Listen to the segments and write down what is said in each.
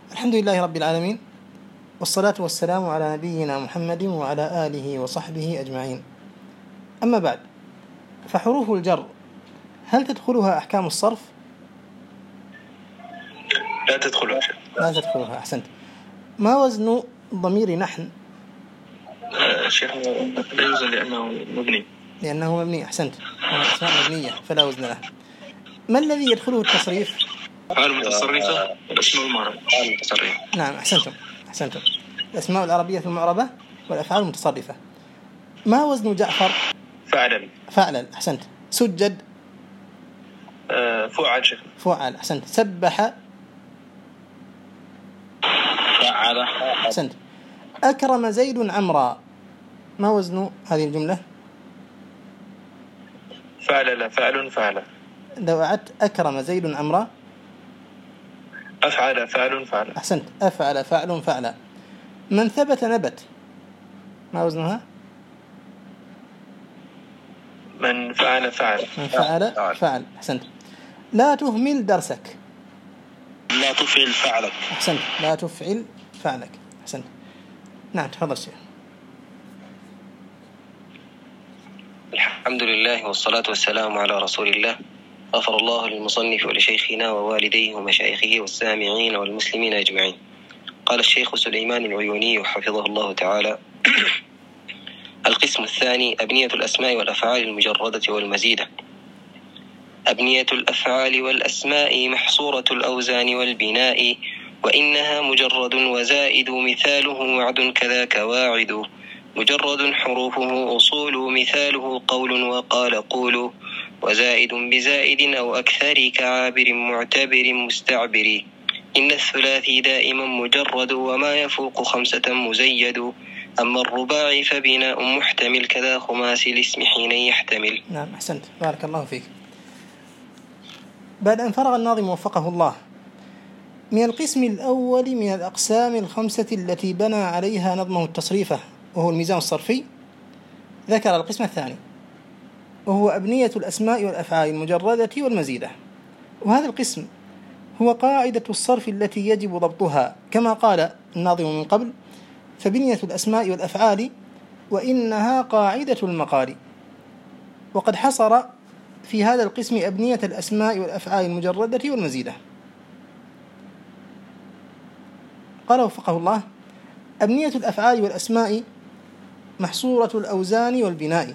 الحمد لله رب العالمين، والصلاة والسلام على نبينا محمد وعلى آله وصحبه أجمعين. أما بعد، فحروف الجر هل تدخلها أحكام الصرف؟ لا تدخلها. لا تدخلها. أحسنت. ما وزن ضمير نحن؟ شيخ لا يوزن لأنه مبني. أحسنت، أسماء مبنية فلا وزن له. ما الذي يدخله التصريف؟ أفعال متصرفة والأسماء المعربة. نعم، أحسنتم. الأسماء العربية المعربة والأفعال المتصرفة. ما وزن جعفر؟ فعلا. أحسنت. سجد؟ فعل. أحسنت. سبح؟ فعل. أحسنت. أكرم زيد عمرا، ما وزن هذه الجملة؟ فعل. لو أعدت أكرم زيد عمرا؟ أفعل فعل. أحسنت. أفعل فعل. من ثبت نبت، ما وزنها؟ من فعل فعل. أحسنت. لا تهمل درسك. لا تفعل فعلك. أحسنت. لا تفعل فعلك. أحسنت. نعم، تفضل شيخ. الحمد لله والصلاة والسلام على رسول الله. غفر الله للمصنف ولشيخنا ووالديه ومشايخه والسامعين والمسلمين أجمعين. قال الشيخ سليمان العيوني حفظه الله تعالى: القسم الثاني: أبنية الأسماء والأفعال المجردة والمزيدة. أبنية الأفعال والأسماء محصورة الأوزان والبناء، وإنها مجرد وزائد مثاله وعد كذاك واعد. مجرد حروفه أصول مثاله قول وقال قول، وزائد بزائد أو أكثر كعابر معتبر مستعبر. إن الثلاثي دائما مجرد وما يفوق 5 مزيد. أما الرباعي فبناء محتمل كذا خماسي الاسم حين يحتمل. نعم، أحسنت، بارك الله فيك. بعد أن فرغ الناظم وفقه الله من القسم الأول من الأقسام الخمسة التي بنى عليها نظمه التصريفة وهو الميزان الصرفي، ذكر القسم الثاني وهو أبنية الأسماء والأفعال المجردة والمزيدة. وهذا القسم هو قاعدة الصرف التي يجب ضبطها، كما قال الناظم من قبل: فبنية الأسماء والأفعال وإنها قاعدة المقال. وقد حصر في هذا القسم أبنية الأسماء والأفعال المجردة والمزيدة. قال وفقه الله: أبنية الأفعال والأسماء محصورة الأوزان والبناء.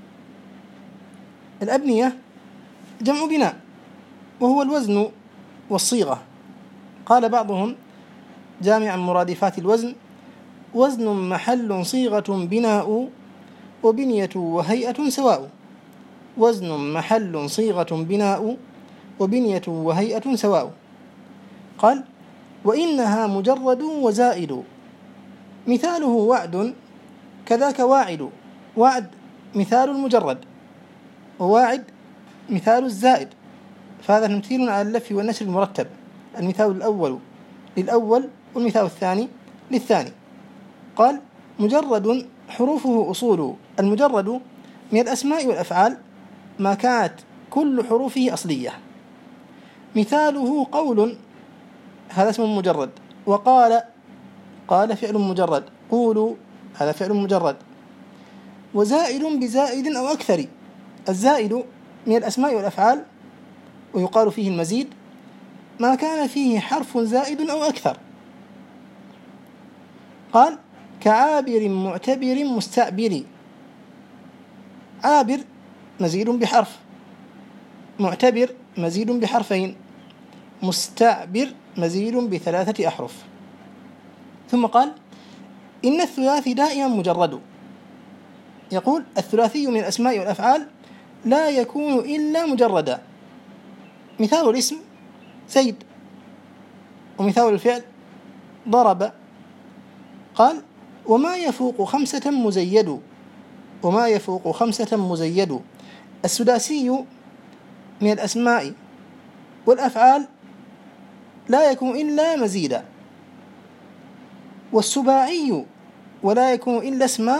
الأبنية جمع بناء، وهو الوزن والصيغة. قال بعضهم جامعا مرادفات الوزن: وزن محل صيغة بناء، وبنية وهيئة سواء. وزن محل صيغة بناء، وبنية وهيئة سواء. قال: وإنها مجرد وزائد مثاله وعد كذاك واعد. وعد مثال المجرد، وواعد مثال الزائد، فهذا تمثيل على اللف والنشر المرتب. المثال الأول للأول والمثال الثاني للثاني. قال: مجرد حروفه أصول. المجرد من الأسماء والأفعال ما كانت كل حروفه أصلية. مثاله قول، هذا اسم مجرد. وقال، قال فعل مجرد. قولوا، هذا فعل مجرد. وزائد بزائد أو أكثر. الزائد من الأسماء والأفعال ويقال فيه المزيد ما كان فيه حرف زائد أو أكثر. قال: كعابر معتبر مستعبر. عابر مزيد بحرف، معتبر مزيد بحرفين، مستعبر مزيد ب3 أحرف. ثم قال: إن الثلاثي دائما مجرد. يقول: الثلاثي من الأسماء والأفعال لا يكون إلا مجردا. مثال الاسم زيد، ومثال الفعل ضرب. قال: وما يفوق 5 مزيد. وما يفوق 5 مزيد. السداسي من الأسماء والأفعال لا يكون إلا مزيدا. والسباعي ولا يكون إلا اسما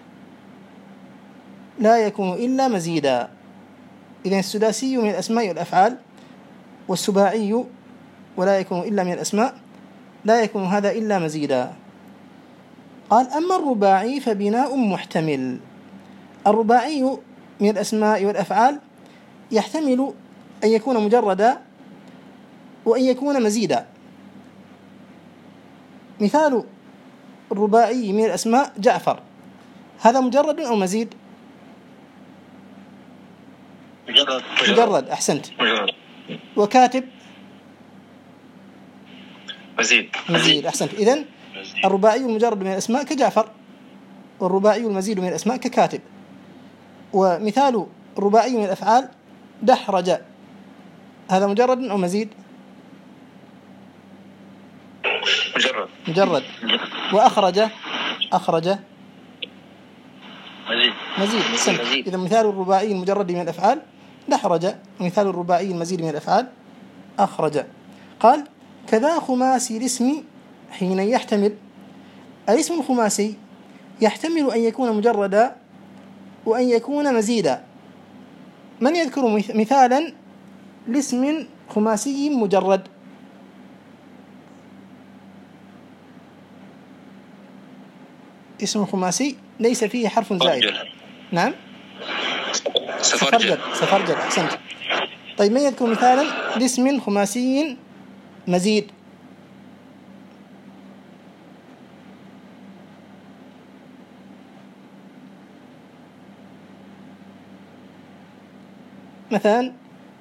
لا يكون إلا مزيدا. إذن السداسي من الأسماء والأفعال، والسباعي ولا يكون إلا من الأسماء، لا يكون هذا إلا مزيدا. قال أما الرباعي فبناء محتمل. الرباعي من الأسماء والأفعال يحتمل أن يكون مجردا وأن يكون مزيدا. مثال الرباعي من الأسماء جعفر، هذا مجرد أو مزيد؟ مجرد. أحسنت. وكاتب مزيد. أحسنت. إذن الرباعي المجرد من الأسماء كجعفر، والرباعي المزيد من الأسماء ككاتب. ومثال الرباعي من الأفعال دحرج، هذا مجرد أو مزيد؟ مجرد. وأخرج مزيد. إذا مثال الرباعي المجرد من الأفعال دحرج، ومثال الرباعي المزيد من الأفعال أخرج. قال كذا خماسي الاسم حين يحتمل. الاسم الخماسي يحتمل أن يكون مجردا وأن يكون مزيدا. من يذكر مثالا لاسم خماسي مجرد؟ اسم خماسي ليس فيه حرف زائد. نعم، سفرجل. أحسنت. طيب من يذكر مثالا لاسم خماسي مزيد؟ مثلا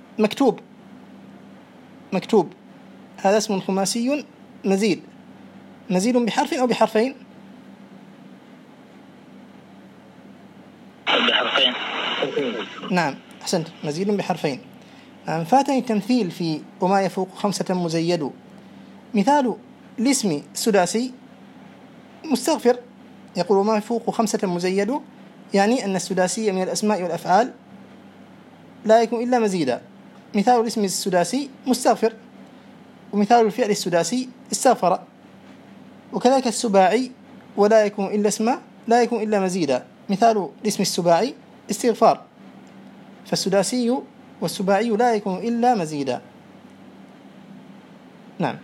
مكتوب، هذا اسم خماسي مزيد بحرف أو بحرفين؟ بحرفين. نعم، أحسنت، مزيد بحرفين. فاتني التمثيل في وما يفوق 5 مزيد. مثال الاسم السداسي مستغفر، يقول وما يفوق 5 مزيد، يعني أن السداسي من الأسماء والأفعال لا يكون إلا مزيدا. مثال الاسم السداسي مستغفر، ومثال الفعل السداسي استغفر. وكذلك السباعي ولا يكون إلا اسما، لا يكون إلا مزيدا. مثال الاسم السباعي استغفار. فالسداسي والسباعي لا يكون إلا مزيدا. نعم.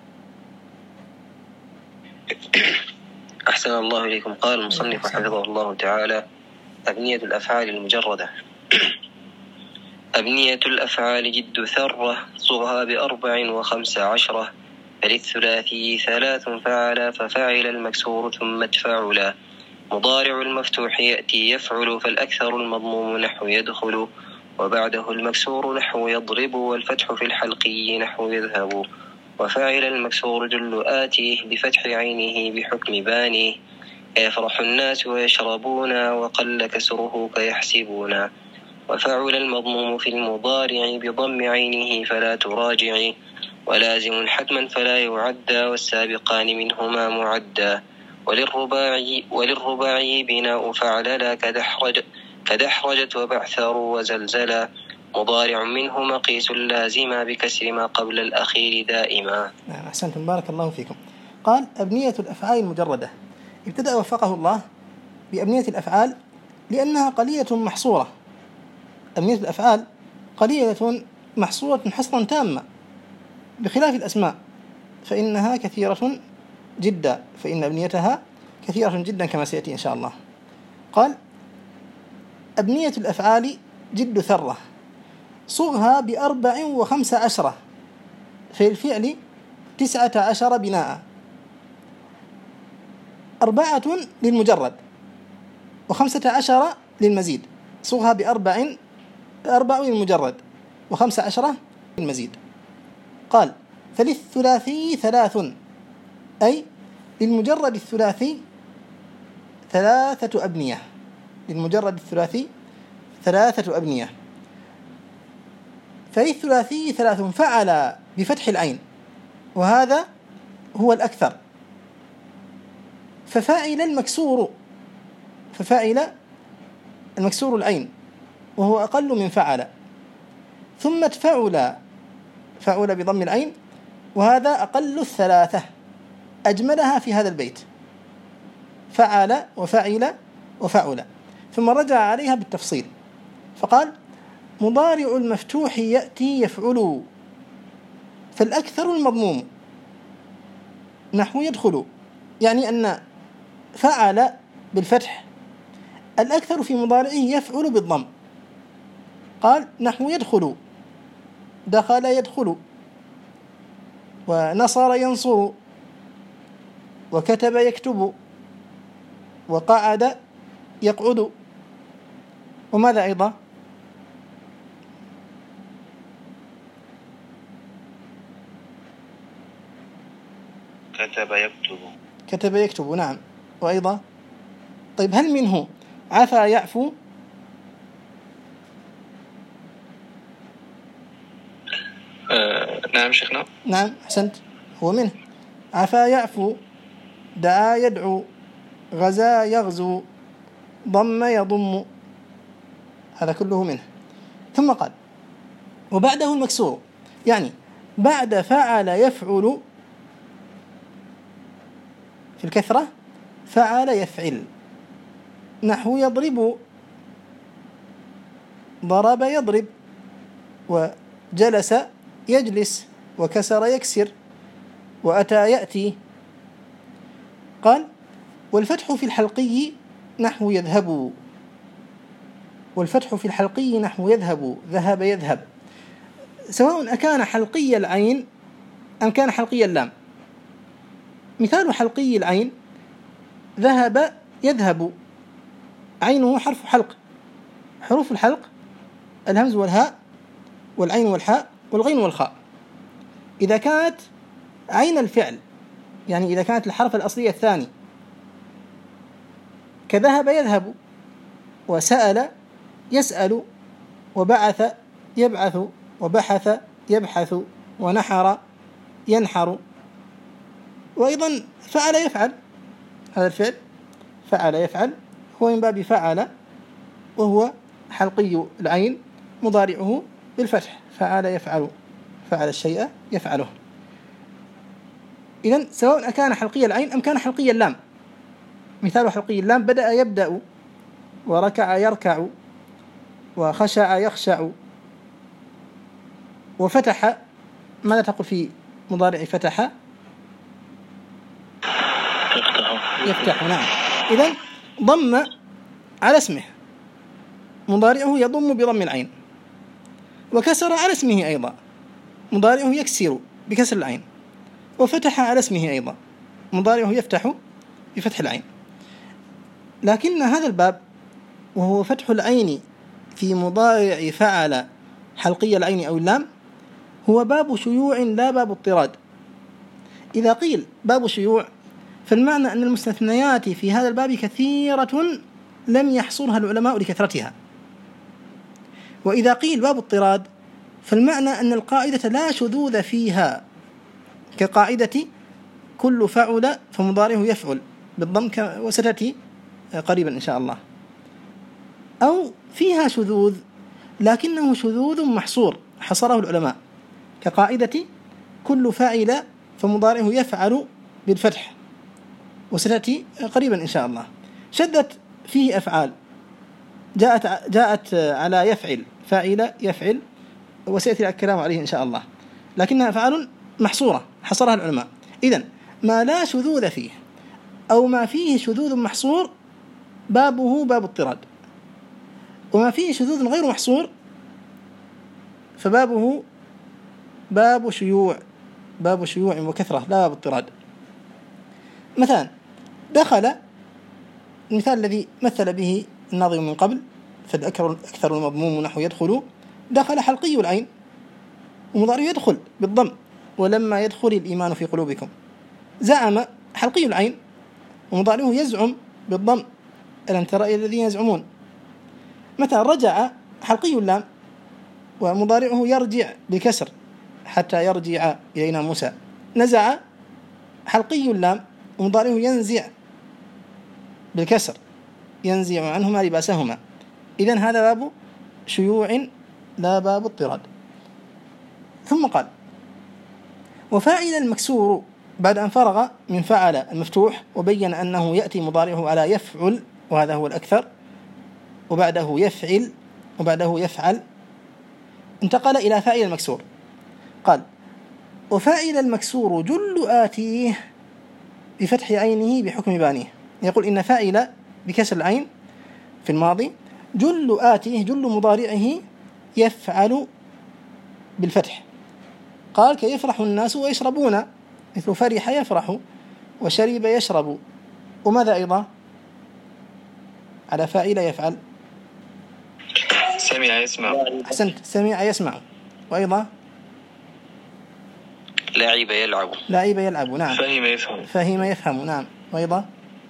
أحسن الله إليكم. قال المصنف حفظه الله تعالى: أبنية الأفعال المجردة. أبنية الأفعال جد ثرة، صغها ب14، فللثلاثي 3 فعل، ففعل المكسور ثم تفعلا. مضارع المفتوح يأتي يفعل، فالأكثر المضموم نحو يدخل، وبعده المكسور نحو يضرب، والفتح في الحلقي نحو يذهب. وفاعل المكسور جل آتيه، بفتح عينه بحكم بانيه، يفرح الناس ويشربون، وقل كسره كيحسبون. وفعل المضموم في المضارع بضم عينه فلا تراجع، ولازم حتما فلا يعدى، والسابقان منهما معدى. وللرباعي بناء فعل لا كدحرجت وبعثر وزلزلا، مضارع منهما قيس لازما، بكسر ما قبل الأخير دائما. نعم، أحسنتم، بارك الله فيكم. قال أبنية الأفعال المجردة. ابتدأ وفقه الله بأبنية الأفعال لأنها قليلة محصورة. أبنية الأفعال قليلة محصورة حصرا تاما، بخلاف الأسماء فإنها كثيرة جدا، فإن أبنيتها كثيرة جدا كما سيأتي إن شاء الله. قال أبنية الأفعال جد ثرة، صغها ب14، في الفعل 19 بناء. 4 للمجرد و15 للمزيد. صغها ب4 للمجرد و15 للمزيد. قال فللثلاثي 3، أي للمجرد الثلاثي 3 أبنية. للمجرد الثلاثي 3 أبنية. فللثلاثي 3 فعل بفتح العين، وهذا هو الأكثر. ففاعل المكسور العين، وهو أقل من فعل. ثم فعل بضم العين، وهذا أقل 3، أجملها في هذا البيت. فعل وفعل وفعل، ثم رجع عليها بالتفصيل فقال مضارع المفتوح يأتي يفعل، فالأكثر المضموم. نحو يدخل، يعني أن فعل بالفتح الأكثر في مضارعه يفعل بالضم. قال نحو يدخل، دخل يدخل، ونصر ينصر، وكتب يكتب، وقعد يقعد. وماذا أيضا؟ كتب يكتب. كتب يكتب، نعم. وأيضا طيب هل منه عفا يعفو؟ نعم شيخنا. نعم أحسنت، هو منه. عفا يعفو، دعا يدعو، غزا يغزو، ضم يضم، هذا كله منه. ثم قال وبعده المكسور، يعني بعد فعل يفعل في الكثرة فعل يفعل. نحو يضرب، ضرب يضرب، وجلس يجلس، وكسر يكسر، وأتى يأتي. قال والفتح في الحلقي نحو يذهب، والفتح في الحلقي نحو يذهب، ذهب يذهب، سواء أكان حلقي العين أم كان حلقي اللام. مثال حلقي العين ذهب يذهب، عينه حرف حلق، حروف الحلق الهمز والهاء والعين والحاء والغين والخاء. إذا كانت عين الفعل، يعني إذا كانت الحرف الأصلي الثاني كذهب يذهب، وسأل يسأل، وبعث يبعث، وبحث يبحث، ونحر ينحر. وأيضا فعل يفعل، هذا الفعل فعل يفعل هو من باب فعل، وهو حلقي العين مضارعه بالفتح، فعل يفعل، فعل الشيء يفعله. إذن سواء أكان حلقي العين أم كان حلقي اللام. مثال حلقي اللام بدأ يبدأ، وركع يركع، وخشع يخشع، وفتح. ماذا تقول في مضارع فتح؟ يفتح، نعم. إذن ضم على اسمه، مضارعه يضم بضم العين. وكسر على اسمه أيضا، مضارعه يكسر بكسر العين. وفتح على اسمه أيضا، مضارعه يفتح بفتح العين. لكن هذا الباب وهو فتح العين في مضارع فعل حلقي العين أو اللام هو باب شيوع لا باب اضطراد. إذا قيل باب شيوع فالمعنى أن المستثنيات في هذا الباب كثيرة لم يحصرها العلماء لكثرتها. وإذا قيل باب اضطراد فالمعنى أن القاعدة لا شذوذ فيها، كقاعدة كل فعل فمضارعه يفعل بالضم، وستأتي قريبا إن شاء الله. أو فيها شذوذ لكنه شذوذ محصور حصره العلماء، كقاعدة كل فاعل فمضارعه يفعل بالفتح، وستأتي قريبا إن شاء الله. شدت فيه أفعال جاءت على يفعل، فاعل يفعل، وسيأتي الكلام عليه إن شاء الله، لكنها أفعال محصورة حصرها العلماء. إذن ما لا شذوذ فيه أو ما فيه شذوذ محصور بابه باب اضطراد، وما فيه شذوذ غير محصور فبابه باب شيوع، باب شيوع وكثرة لا باب اضطراد. مثلا دخل، المثال الذي مثل به الناظم من قبل، فالأكثر المضموم نحو يدخل، دخل حلقي العين ومضارعه يدخل بالضم، ولما يدخل الإيمان في قلوبكم. زعم حلقي العين ومضارعه يزعم بالضم، ألم تر إلى الذين يزعمون. مثلا رجع حلقي اللام ومضارعه يرجع بكسر، حتى يرجع إلينا موسى. نزع حلقي اللام ومضارعه ينزع بالكسر، ينزع عنهما لباسهما. إذن هذا باب شيوع لا باب اضطراد. ثم قال وفاعل المكسور بعد أن فرغ من فعل المفتوح وبين أنه يأتي مضارعه على يفعل، وهذا هو الأكثر، وبعده يفعل وبعده يفعل، انتقل إلى فاعل المكسور. قال وفاعل المكسور جل آتيه بفتح عينه بحكم بانيه. يقول إن فاعل بكسر العين في الماضي جل آتيه جل مضارعه يفعل بالفتح. قال كيفرح الناس ويشربون، مثل فرح يفرح وشرب يشرب. وماذا أيضا على فاعل يفعل؟ سمع يسمع. أحسنت، سمع يسمع. وأيضا لعب يلعب. لعب يلعب، نعم. فهم يفهم. فهم يفهم، نعم. وأيضا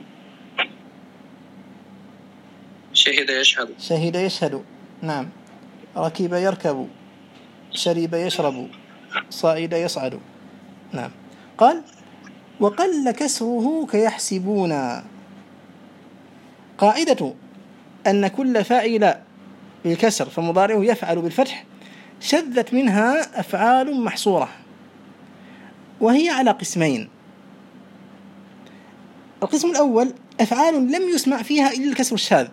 شهد يشهد. شهد يشهد، نعم. ركب يركب، شرب يشرب، صعد يصعد، نعم. قال وقل كسره كيحسبون. قاعدة أن كل فاعل بالكسر فمضارعه يفعل بالفتح شذت منها أفعال محصورة، وهي على قسمين. القسم الأول أفعال لم يسمع فيها إلا الكسر الشاذ،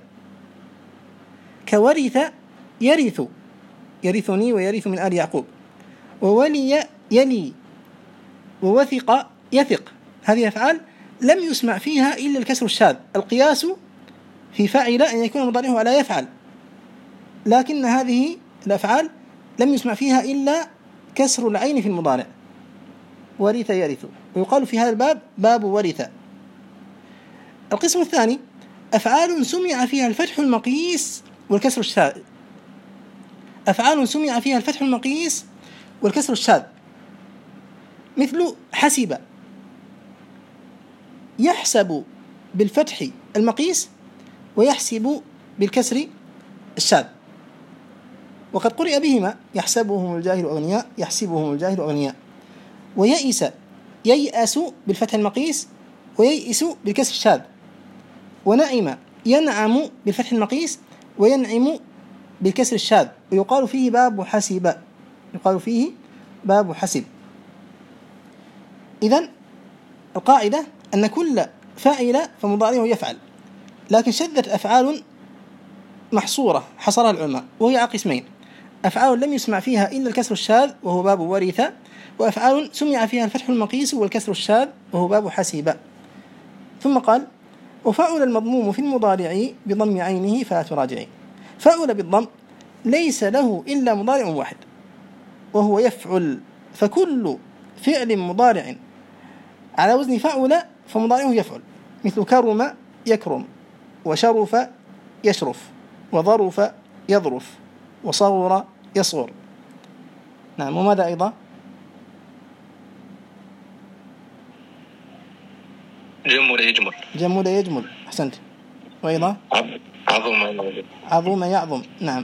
كورث يرث، يرثني ويرث من آل يعقوب، وولي يلي، ووثق يثق. هذه أفعال لم يسمع فيها إلا الكسر الشاذ. القياس في فاعل أن يكون مضارعه على يفعل، لكن هذه الأفعال لم يسمع فيها إلا كسر العين في المضارع، ورث يرث، ويقال في هذا الباب باب ورث. القسم الثاني أفعال سمع فيها الفتح المقيس والكسر الشاذ. أفعال سمع فيها الفتح المقيس والكسر الشاذ، مثل حسب، يحسب بالفتح المقيس ويحسب بالكسر الشاذ، وقد قرئ بهما يحسبهم الجاهل أغنياء، يحسبهم الجاهل أغنياء. ويئس، ييأس بالفتح المقيس وييئس بالكسر الشاذ. ونعم، ينعم بالفتح المقيس وينعم بالكسر الشاذ، ويقال فيه باب حسب، يقال فيه باب حسب. إذن القاعدة أن كل فاعل فمضارعه يفعل، لكن شذت أفعال محصورة حصرها العلماء، وهي على قسمين: أفعال لم يسمع فيها إلا الكسر الشاذ وهو باب ورث، وأفعال سمع فيها الفتح المقيس والكسر الشاذ وهو باب حسب. ثم قال وفعل المضموم في المضارع بضم عينه فلا تراجعي. فعل بالضم ليس له إلا مضارع واحد وهو يفعل، فكل فعل مضارع على وزن فعل فمضارعه يفعل، مثل كرم يكرم، وشرف يشرف، وظرف يظرف، وصغر يصغر. نعم. وماذا أيضا؟ جمل يجمل. جمل يجمل، أحسنت. وأيضا عظم يعظم، نعم.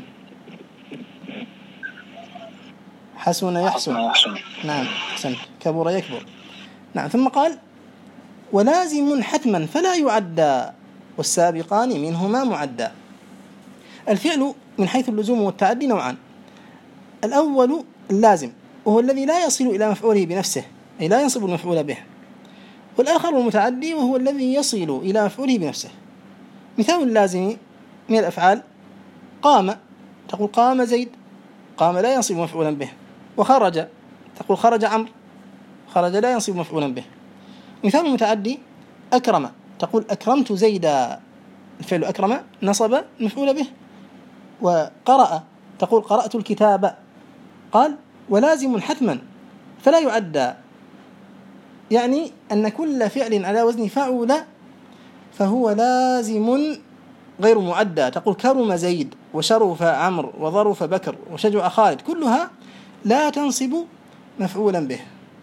حسن يحسن، نعم، أحسنت. كبر يكبر، نعم. ثم قال ولازم حتما فلا يعدى، والسابقان منهما معدى. الفعل من حيث اللزوم والتعدي نوعان: الأول اللازم، وهو الذي لا يصل إلى مفعوله بنفسه، أي لا ينصب المفعول به. والآخر المتعدي، وهو الذي يصل إلى مفعوله بنفسه. مثال اللازم من الأفعال قام، تقول قام زيد، قام لا ينصب مفعولا به. وخرج، تقول خرج عمرو، خرج لا ينصب مفعولا به. مثال المتعدي أكرم، تقول أكرمت زيدا، الفعل أكرم نصب المفعول به. وقرأ، تقول قرأت الكتاب. قال ولازم حتما فلا يعدى، يعني أن كل فعل على وزن فعل فهو لازم غير معدى. تقول كرم زيد، وشرف عمرو، وظرف بكر، وشجع خالد، كلها لا تنصب مفعولا به.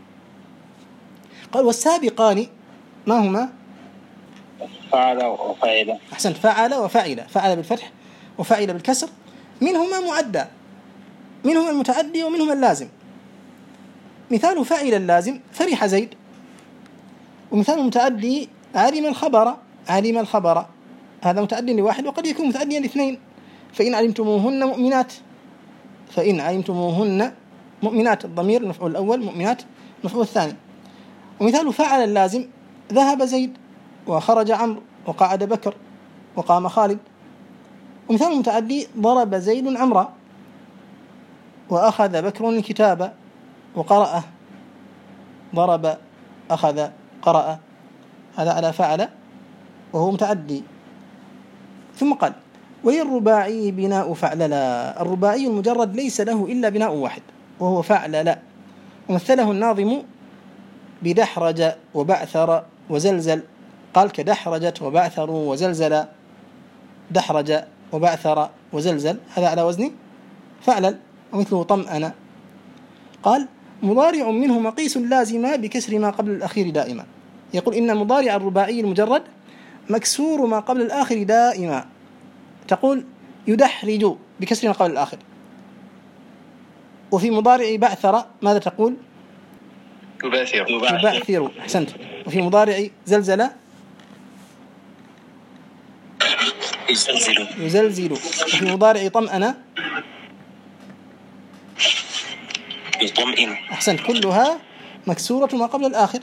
قال والسابقان ما هما؟ فعل وفاعل. أحسنت، فعل وفعل، فعل بالفتح وفعل بالكسر، منهما معدى، منهما المتعدي ومنهما اللازم. مثال فعل اللازم فرح زيد، ومثال المتعدي علم الخبر، علم الخبر، هذا متعدي لواحد وقد يكون متعديا لاثنين. فإن علمتموهن مؤمنات، فإن علمتموهن مؤمنات، الضمير المفعول الأول، مؤمنات المفعول الثاني. ومثال فعل اللازم ذهب زيد، وخرج عمرو، وقعد بكر، وقام خالد. ومثال المتعدي ضرب زيد عمرا، وأخذ بكر الكتاب، وقرأه، ضرب أخذ قرأ. هذا على فعل وهو متعدي. ثم قال وللرباعي بناء فعللا. الرباعي المجرد ليس له إلا بناء واحد وهو فعللا، ومثله الناظم بدحرج وبعثر وزلزل، قال كدحرجت وبعثر وزلزل، دحرج وبعثر وزلزل، هذا على وزن فعلل. ومثله طمأن. قال مضارع منه مقيس لازما بكسر ما قبل الأخير دائما. يقول إن مضارع الرباعي المجرد مكسور ما قبل الآخر دائما. تقول يدحرج بكسر ما قبل الآخر. وفي مضارع بعثر ماذا تقول؟ يبعثر. أحسنت. وفي مضارع زلزل يزلزل. وفي مضارع طمأن يطمئن. أحسنت. كلها مكسورة ما قبل الآخر.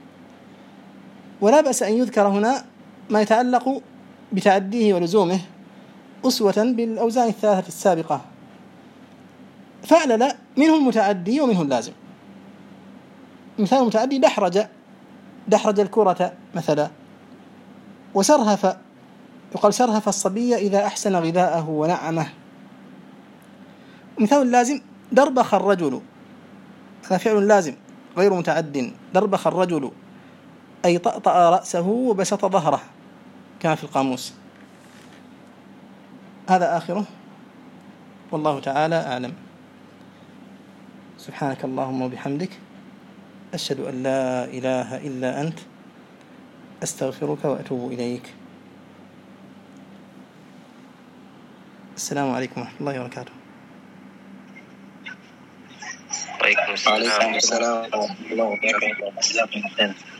ولا بأس أن يذكر هنا ما يتعلق بتعديه ولزومه أسوة بالأوزان الثلاثة السابقة. فعلل منه المتعدي ومنه اللازم. مثال المتعدي دحرج الكرة مثلا. وسرهف يقال سرهف الصبي إذا أحسن غذاءه ونعمه. مثال اللازم دربخ الرجل، هذا فعل لازم غير متعد. دربخ الرجل أي طأطأ رأسه وبسط ظهره كما في القاموس. هذا آخره والله تعالى أعلم. سبحانك اللهم وبحمدك أشهد أن لا إله إلا أنت أستغفرك وأتوب إليك. السلام عليكم ورحمة الله وبركاته. وعليكم السلام ورحمة الله وبركاته.